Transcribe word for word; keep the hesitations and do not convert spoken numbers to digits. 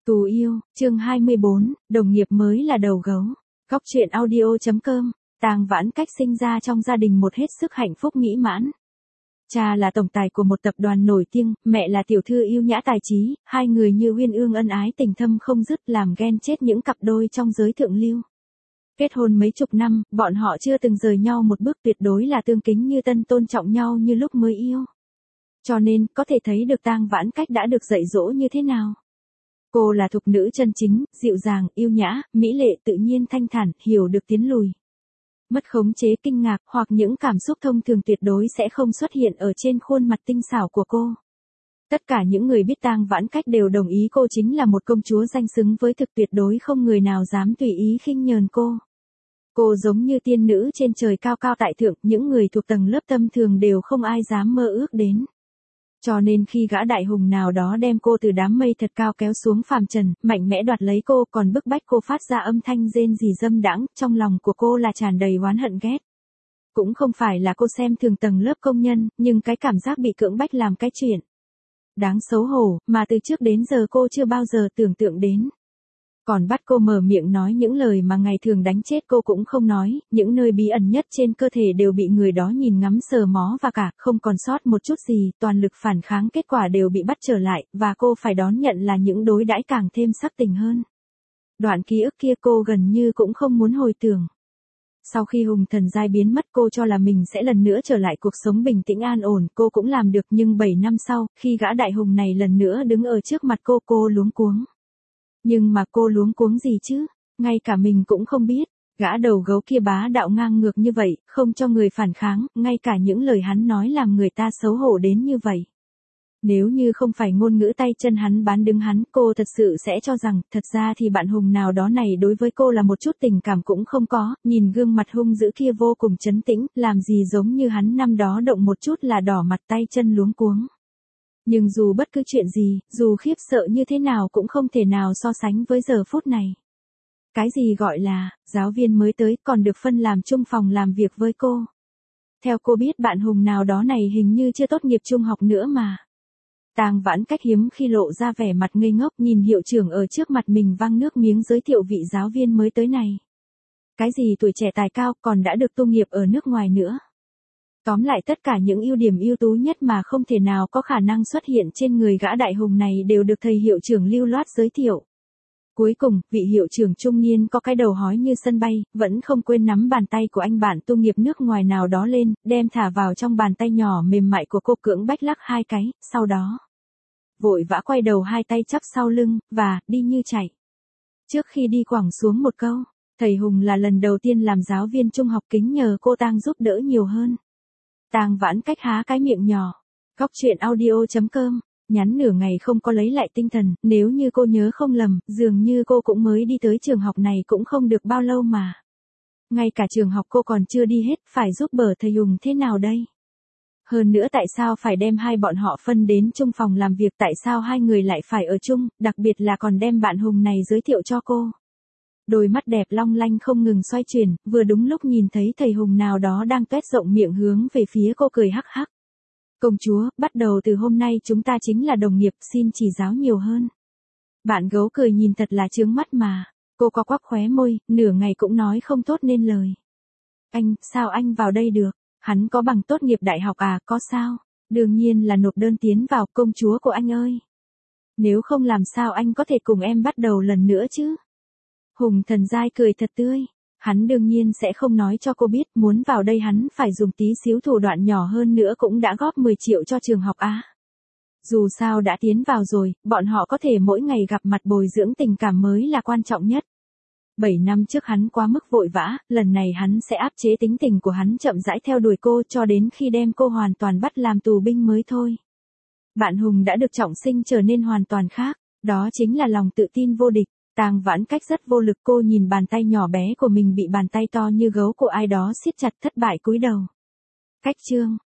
Tù yêu, chương hai mươi bốn, đồng nghiệp mới là đầu gấu. Góc truyện audio chấm com, Tang Vãn Cách sinh ra trong gia đình một hết sức hạnh phúc mỹ mãn. Cha là tổng tài của một tập đoàn nổi tiếng, mẹ là tiểu thư yêu nhã tài trí, hai người như uyên ương ân ái tình thâm không dứt làm ghen chết những cặp đôi trong giới thượng lưu. Kết hôn mấy chục năm, bọn họ chưa từng rời nhau một bước, tuyệt đối là tương kính như tân, tôn trọng nhau như lúc mới yêu. Cho nên, có thể thấy được Tang Vãn Cách đã được dạy dỗ như thế nào. Cô là thục nữ chân chính, dịu dàng, yêu nhã, mỹ lệ, tự nhiên, thanh thản, hiểu được tiến lùi. Mất khống chế, kinh ngạc hoặc những cảm xúc thông thường tuyệt đối sẽ không xuất hiện ở trên khuôn mặt tinh xảo của cô. Tất cả những người biết Tang Vãn Cách đều đồng ý cô chính là một công chúa danh xứng với thực, tuyệt đối không người nào dám tùy ý khinh nhờn cô. Cô giống như tiên nữ trên trời cao cao tại thượng, những người thuộc tầng lớp tâm thường đều không ai dám mơ ước đến. Cho nên khi gã đại hùng nào đó đem cô từ đám mây thật cao kéo xuống phàm trần, mạnh mẽ đoạt lấy cô, còn bức bách cô phát ra âm thanh rên rỉ dâm đãng, trong lòng của cô là tràn đầy oán hận ghét. Cũng không phải là cô xem thường tầng lớp công nhân, nhưng cái cảm giác bị cưỡng bách làm cái chuyện đáng xấu hổ, mà từ trước đến giờ cô chưa bao giờ tưởng tượng đến. Còn bắt cô mở miệng nói những lời mà ngày thường đánh chết cô cũng không nói, những nơi bí ẩn nhất trên cơ thể đều bị người đó nhìn ngắm sờ mó và cả, không còn sót một chút gì, toàn lực phản kháng kết quả đều bị bắt trở lại, và cô phải đón nhận là những đối đãi càng thêm sắc tình hơn. Đoạn ký ức kia cô gần như cũng không muốn hồi tưởng. Sau khi hùng thần giai biến mất, cô cho là mình sẽ lần nữa trở lại cuộc sống bình tĩnh an ổn, cô cũng làm được, nhưng bảy năm sau, khi gã đại hùng này lần nữa đứng ở trước mặt cô, cô luống cuống. Nhưng mà cô luống cuống gì chứ, ngay cả mình cũng không biết, gã đầu gấu kia bá đạo ngang ngược như vậy, không cho người phản kháng, ngay cả những lời hắn nói làm người ta xấu hổ đến như vậy. Nếu như không phải ngôn ngữ tay chân hắn bán đứng hắn, cô thật sự sẽ cho rằng, thật ra thì bạn hùng nào đó này đối với cô là một chút tình cảm cũng không có, nhìn gương mặt hung dữ kia vô cùng trấn tĩnh, làm gì giống như hắn năm đó động một chút là đỏ mặt tay chân luống cuống. Nhưng dù bất cứ chuyện gì, dù khiếp sợ như thế nào cũng không thể nào so sánh với giờ phút này. Cái gì gọi là, giáo viên mới tới còn được phân làm chung phòng làm việc với cô. Theo cô biết bạn hùng nào đó này hình như chưa tốt nghiệp trung học nữa mà. Tang Vãn Cách hiếm khi lộ ra vẻ mặt ngây ngốc, nhìn hiệu trưởng ở trước mặt mình văng nước miếng giới thiệu vị giáo viên mới tới này. Cái gì tuổi trẻ tài cao còn đã được tu nghiệp ở nước ngoài nữa. Tóm lại tất cả những ưu điểm ưu tú nhất mà không thể nào có khả năng xuất hiện trên người gã đại hùng này đều được thầy hiệu trưởng lưu loát giới thiệu. Cuối cùng, vị hiệu trưởng trung niên có cái đầu hói như sân bay, vẫn không quên nắm bàn tay của anh bạn tu nghiệp nước ngoài nào đó lên, đem thả vào trong bàn tay nhỏ mềm mại của cô, cưỡng bách lắc hai cái, sau đó vội vã quay đầu hai tay chắp sau lưng, và đi như chạy. Trước khi đi quẳng xuống một câu, thầy Hùng là lần đầu tiên làm giáo viên trung học, kính nhờ cô Tang giúp đỡ nhiều hơn. Tang Vãn Cách há cái miệng nhỏ. Góc truyện audio chấm com, nhắn nửa ngày không có lấy lại tinh thần, nếu như cô nhớ không lầm, dường như cô cũng mới đi tới trường học này cũng không được bao lâu mà. Ngay cả trường học cô còn chưa đi hết, phải giúp bờ thầy Hùng thế nào đây? Hơn nữa tại sao phải đem hai bọn họ phân đến chung phòng làm việc, tại sao hai người lại phải ở chung, đặc biệt là còn đem bạn Hùng này giới thiệu cho cô? Đôi mắt đẹp long lanh không ngừng xoay chuyển, vừa đúng lúc nhìn thấy thầy Hùng nào đó đang tuét rộng miệng hướng về phía cô cười hắc hắc. Công chúa, bắt đầu từ hôm nay chúng ta chính là đồng nghiệp, xin chỉ giáo nhiều hơn. Bạn gấu cười nhìn thật là chướng mắt mà. Cô có quắc khóe môi, nửa ngày cũng nói không thốt nên lời. Anh, sao anh vào đây được? Hắn có bằng tốt nghiệp đại học à, có sao? Đương nhiên là nộp đơn tiến vào, công chúa của anh ơi. Nếu không làm sao anh có thể cùng em bắt đầu lần nữa chứ? Hùng thần giai cười thật tươi. Hắn đương nhiên sẽ không nói cho cô biết, muốn vào đây hắn phải dùng tí xíu thủ đoạn nhỏ hơn nữa cũng đã góp mười triệu cho trường học á. Dù sao đã tiến vào rồi, bọn họ có thể mỗi ngày gặp mặt bồi dưỡng tình cảm mới là quan trọng nhất. Bảy năm trước hắn quá mức vội vã, lần này hắn sẽ áp chế tính tình của hắn, chậm rãi theo đuổi cô cho đến khi đem cô hoàn toàn bắt làm tù binh mới thôi. Bạn Hùng đã được trọng sinh trở nên hoàn toàn khác, đó chính là lòng tự tin vô địch. Tang Vãn Cách rất vô lực, cô nhìn bàn tay nhỏ bé của mình bị bàn tay to như gấu của ai đó siết chặt, thất bại cúi đầu. Cách chương